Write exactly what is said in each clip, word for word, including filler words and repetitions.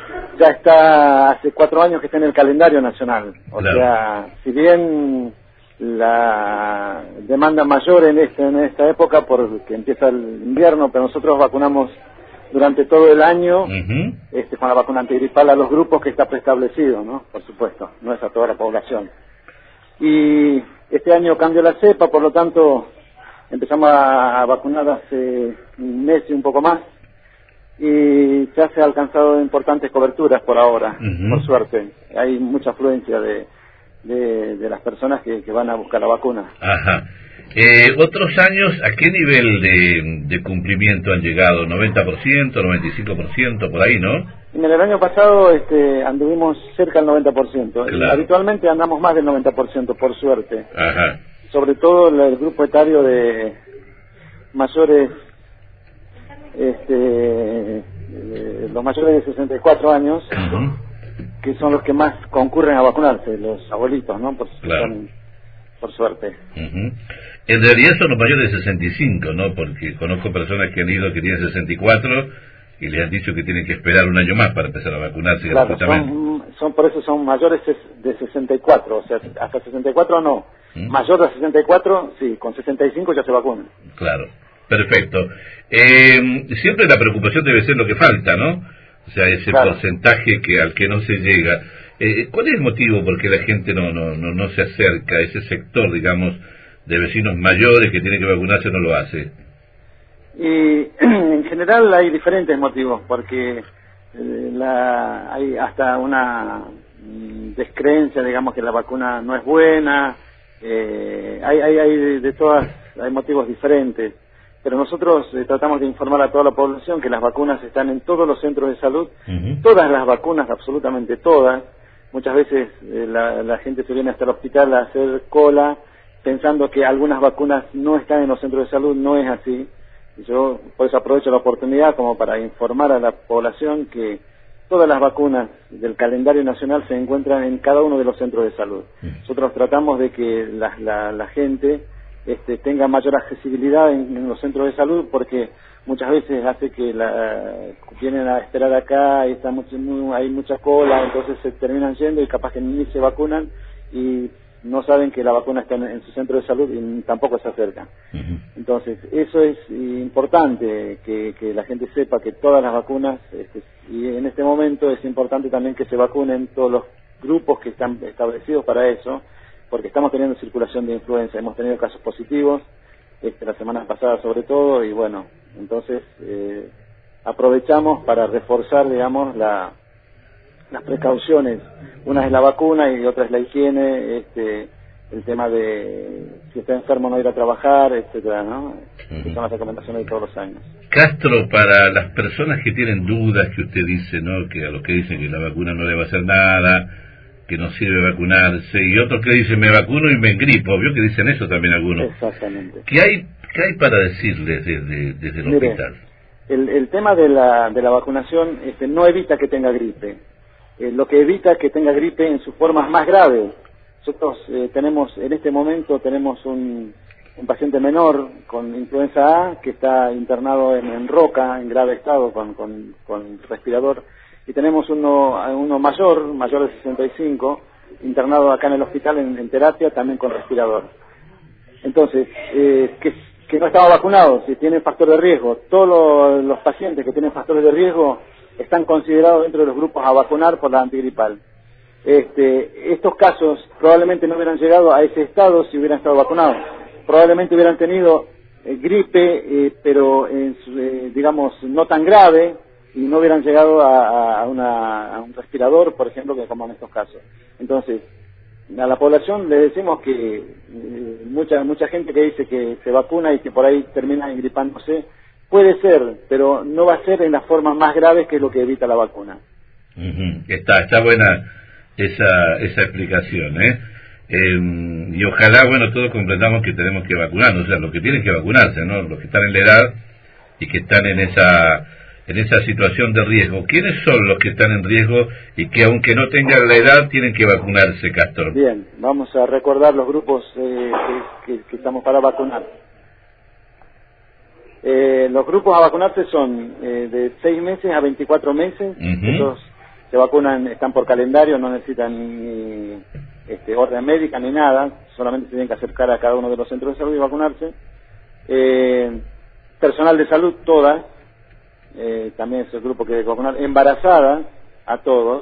ya está hace cuatro años que está en el calendario nacional. O claro. sea, si bien la demanda mayor en, este, en esta época porque empieza el invierno, pero nosotros vacunamos durante todo el año Uh-huh. este, con la vacuna antigripal a los grupos que está preestablecido, ¿no? Por supuesto, no es a toda la población. Y este año cambió la cepa, por lo tanto empezamos a vacunar hace un mes y un poco más y ya se ha alcanzado importantes coberturas por ahora, Uh-huh. por suerte. Hay mucha afluencia de, de, de las personas que, que van a buscar la vacuna. Ajá. Eh, otros años, ¿a qué nivel de, de cumplimiento han llegado? ¿noventa por ciento, noventa y cinco por ciento, por ahí, no? En el año pasado este, anduvimos cerca del noventa por ciento. Claro. Habitualmente andamos más del noventa por ciento, por suerte. Ajá. Sobre todo el grupo etario de mayores, este, eh, los mayores de sesenta y cuatro años, Uh-huh. que son los que más concurren a vacunarse, los abuelitos, ¿no? Por, Claro. son, por suerte. Uh-huh. En realidad son los mayores de sesenta y cinco, ¿no? Porque conozco personas que han ido que tienen sesenta y cuatro y les han dicho que tienen que esperar un año más para empezar a vacunarse Claro, gratuitamente. son, son, por eso son mayores de sesenta y cuatro, o sea, hasta sesenta y cuatro no. ¿Mm? Mayor de sesenta y cuatro, sí, con sesenta y cinco ya se vacuna. Claro, perfecto. Eh, siempre la preocupación debe ser lo que falta, ¿no? O sea, ese Claro. porcentaje que al que no se llega. Eh, ¿Cuál es el motivo por qué la gente no, no, no, no se acerca a ese sector, digamos, de vecinos mayores que tienen que vacunarse, no lo hace? Y en general hay diferentes motivos, porque eh, la, hay hasta una mm, descreencia, digamos, que la vacuna no es buena, eh, hay, hay, hay de, de todas, hay motivos diferentes, pero nosotros eh, tratamos de informar a toda la población que las vacunas están en todos los centros de salud, Uh-huh. todas las vacunas, absolutamente todas. Muchas veces eh, la, la gente se viene hasta el hospital a hacer cola pensando que algunas vacunas no están en los centros de salud, no es así. Yo por eso aprovecho la oportunidad como para informar a la población que todas las vacunas del calendario nacional se encuentran en cada uno de los centros de salud. Nosotros tratamos de que la, la, la gente este, tenga mayor accesibilidad en, en los centros de salud porque muchas veces hace que la, vienen a esperar acá y está mucho, muy, hay mucha cola, entonces se terminan yendo y capaz que ni se vacunan y no saben que la vacuna está en, en su centro de salud y tampoco se acercan. Uh-huh. Entonces, eso es importante, que, que la gente sepa que todas las vacunas, este, y en este momento es importante también que se vacunen todos los grupos que están establecidos para eso, porque estamos teniendo circulación de influenza, hemos tenido casos positivos, este, la semana pasada sobre todo, y bueno, entonces eh, aprovechamos para reforzar, digamos, la... las precauciones, una es la vacuna y otra es la higiene, este, el tema de si está enfermo no ir a trabajar, etcétera, ¿no? Uh-huh. Que son las recomendaciones de todos los años. Castro, para las personas que tienen dudas, que usted dice, ¿no? Que a los que dicen que la vacuna no le va a hacer nada, que no sirve vacunarse, y otros que dicen me vacuno y me engripo, ¿vio que dicen eso también algunos? Exactamente. ¿Qué hay, qué hay para decirles desde, desde el Mire, hospital? El, el tema de la, de la vacunación este, no evita que tenga gripe. Eh, lo que evita es que tenga gripe en sus formas más graves. Nosotros eh, tenemos, en este momento tenemos un, un paciente menor con influenza A que está internado en, en Roca, en grave estado, con, con, con respirador, y tenemos uno, uno mayor, mayor de sesenta y cinco, internado acá en el hospital en, en terapia, también con respirador. Entonces, eh, que, que no estaba vacunado, si tiene factor de riesgo, todos los, los pacientes que tienen factores de riesgo están considerados dentro de los grupos a vacunar por la antigripal. Este, estos casos probablemente no hubieran llegado a ese estado si hubieran estado vacunados. Probablemente hubieran tenido eh, gripe, eh, pero en su, eh, digamos no tan grave, y no hubieran llegado a, a, una, a un respirador, por ejemplo, que como en estos casos. Entonces, a la población le decimos que eh, mucha mucha gente que dice que se vacuna y que por ahí termina engripándose, puede ser, pero no va a ser en las formas más graves que es lo que evita la vacuna. Uh-huh. Está, está buena esa, esa explicación, ¿eh? Eh, y ojalá, bueno, todos comprendamos que tenemos que vacunarnos, o sea, los que tienen que vacunarse, ¿no? Los que están en la edad y que están en esa en esa situación de riesgo. ¿Quiénes son los que están en riesgo y que aunque no tengan la edad tienen que vacunarse, Castro? Bien, vamos a recordar los grupos eh, que, que, que estamos para vacunar. Eh, los grupos a vacunarse son eh, de seis meses a veinticuatro meses. Uh-huh. Esos se vacunan, están por calendario, no necesitan ni este, orden médica ni nada, solamente se tienen que acercar a cada uno de los centros de salud y vacunarse. Eh, personal de salud, todas, eh, también es el grupo que hay que vacunar, embarazadas, a todos,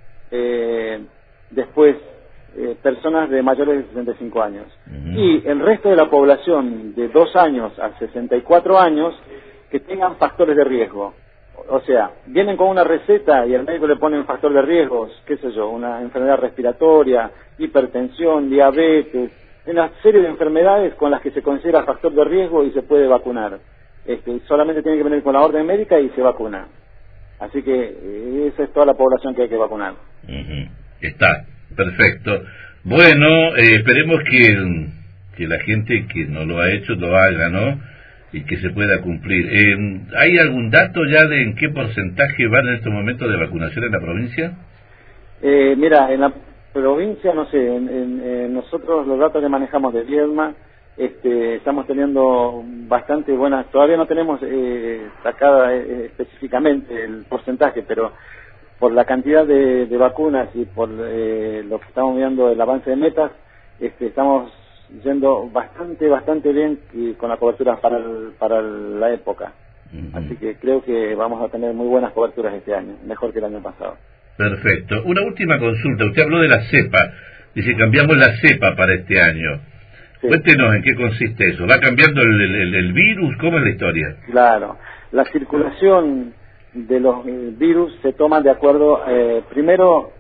eh, después eh, personas de mayores de sesenta y cinco años. Uh-huh. Y el resto de la población de dos años a sesenta y cuatro años que tengan factores de riesgo. O sea, vienen con una receta y el médico le pone un factor de riesgo, qué sé yo, una enfermedad respiratoria, hipertensión, diabetes, una serie de enfermedades con las que se considera factor de riesgo y se puede vacunar. Este, solamente tiene que venir con la orden médica y se vacuna. Así que eh, esa es toda la población que hay que vacunar. Uh-huh. Está, perfecto. Bueno, eh, esperemos que, que la gente que no lo ha hecho lo haga, ¿no? Y que se pueda cumplir. Eh, ¿Hay algún dato ya de en qué porcentaje van en estos momentos de vacunación en la provincia? Eh, mira, en la provincia, no sé, en, en, en nosotros los datos que manejamos de Viedma, este, estamos teniendo bastante buenas, todavía no tenemos eh, sacada eh, específicamente el porcentaje, pero por la cantidad de, de vacunas y por eh, lo que estamos viendo el avance de metas, este, estamos yendo bastante, bastante bien y con la cobertura para, el, para la época. Uh-huh. Así que creo que vamos a tener muy buenas coberturas este año, mejor que el año pasado. Perfecto. Una última consulta. Usted habló de la cepa. Dice, cambiamos la cepa para este año. Sí. Cuéntenos en qué consiste eso. ¿Va cambiando el, el, el virus? ¿Cómo es la historia? Claro. La circulación de los virus se toma de acuerdo, eh, primero,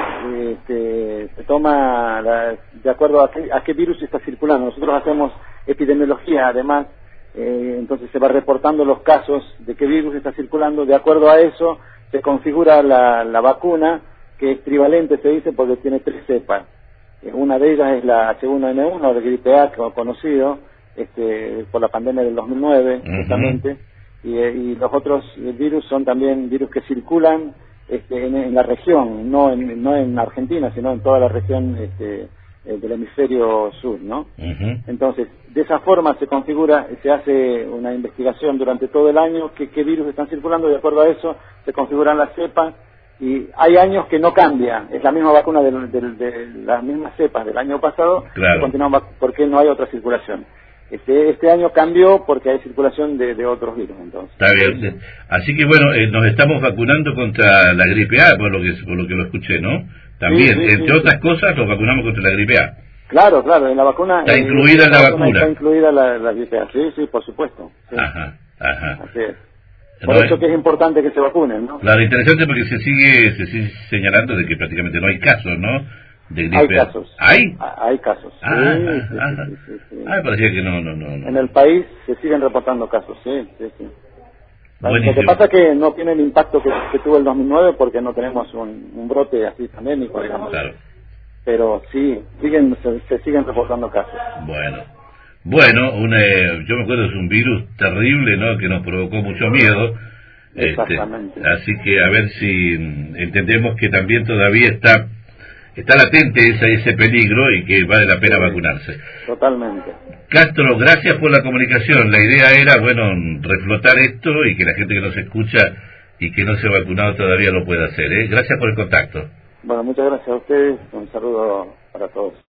este, se toma la, de acuerdo a qué, a qué virus está circulando. Nosotros hacemos epidemiología, además, eh, entonces se va reportando los casos de qué virus está circulando. De acuerdo a eso, se configura la, la vacuna, que es trivalente, se dice, porque tiene tres cepas. Una de ellas es la H uno N uno, de gripe A, conocido este, por la pandemia del dos mil nueve, uh-huh. justamente, y, y los otros virus son también virus que circulan este, en, en la región, no en, no en Argentina, sino en toda la región este, del hemisferio sur, ¿no? Uh-huh. Entonces, de esa forma se configura, se hace una investigación durante todo el año, qué, qué virus están circulando, de acuerdo a eso se configuran las cepas. Y hay años que no cambia, es la misma vacuna de, de, de las mismas cepas del año pasado, claro. Continuamos porque no hay otra circulación. Este, este año cambió porque hay circulación de, de otros virus, entonces. Está bien. Así que bueno, eh, nos estamos vacunando contra la gripe A, por lo que por lo que lo escuché, ¿no? También, sí, sí, entre sí, otras sí. cosas, nos vacunamos contra la gripe A. Claro, claro, en la vacuna... Está incluida en la, la vacuna. Está incluida la, la gripe A, sí, sí, por supuesto. Sí. Ajá, ajá. Así es. Por no, eso que es importante que se vacunen, ¿no? Claro, interesante porque se sigue se sigue señalando de que prácticamente no hay casos, ¿no? De gripe. Hay casos. ¿Hay? Hay casos. Ah, sí, ah, sí, ah, sí, sí, sí. ah, me parecía que no, no, no, no. En el país se siguen reportando casos, sí, sí, sí. Buenísimo. Lo que pasa es que no tiene el impacto que, que tuvo el dos mil nueve porque no tenemos un, un brote así pandémico, digamos. Claro. Pero sí, siguen se, se siguen reportando casos. Bueno. Bueno, una, yo me acuerdo, es un virus terrible, ¿no? Que nos provocó mucho miedo. Exactamente. Este, así que a ver si entendemos que también todavía está está latente ese, ese peligro y que vale la pena sí, vacunarse. Totalmente. Castro, gracias por la comunicación. La idea era, bueno, reflotar esto y que la gente que nos escucha y que no se ha vacunado todavía lo pueda hacer, ¿eh? Gracias por el contacto. Bueno, muchas gracias a ustedes. Un saludo para todos.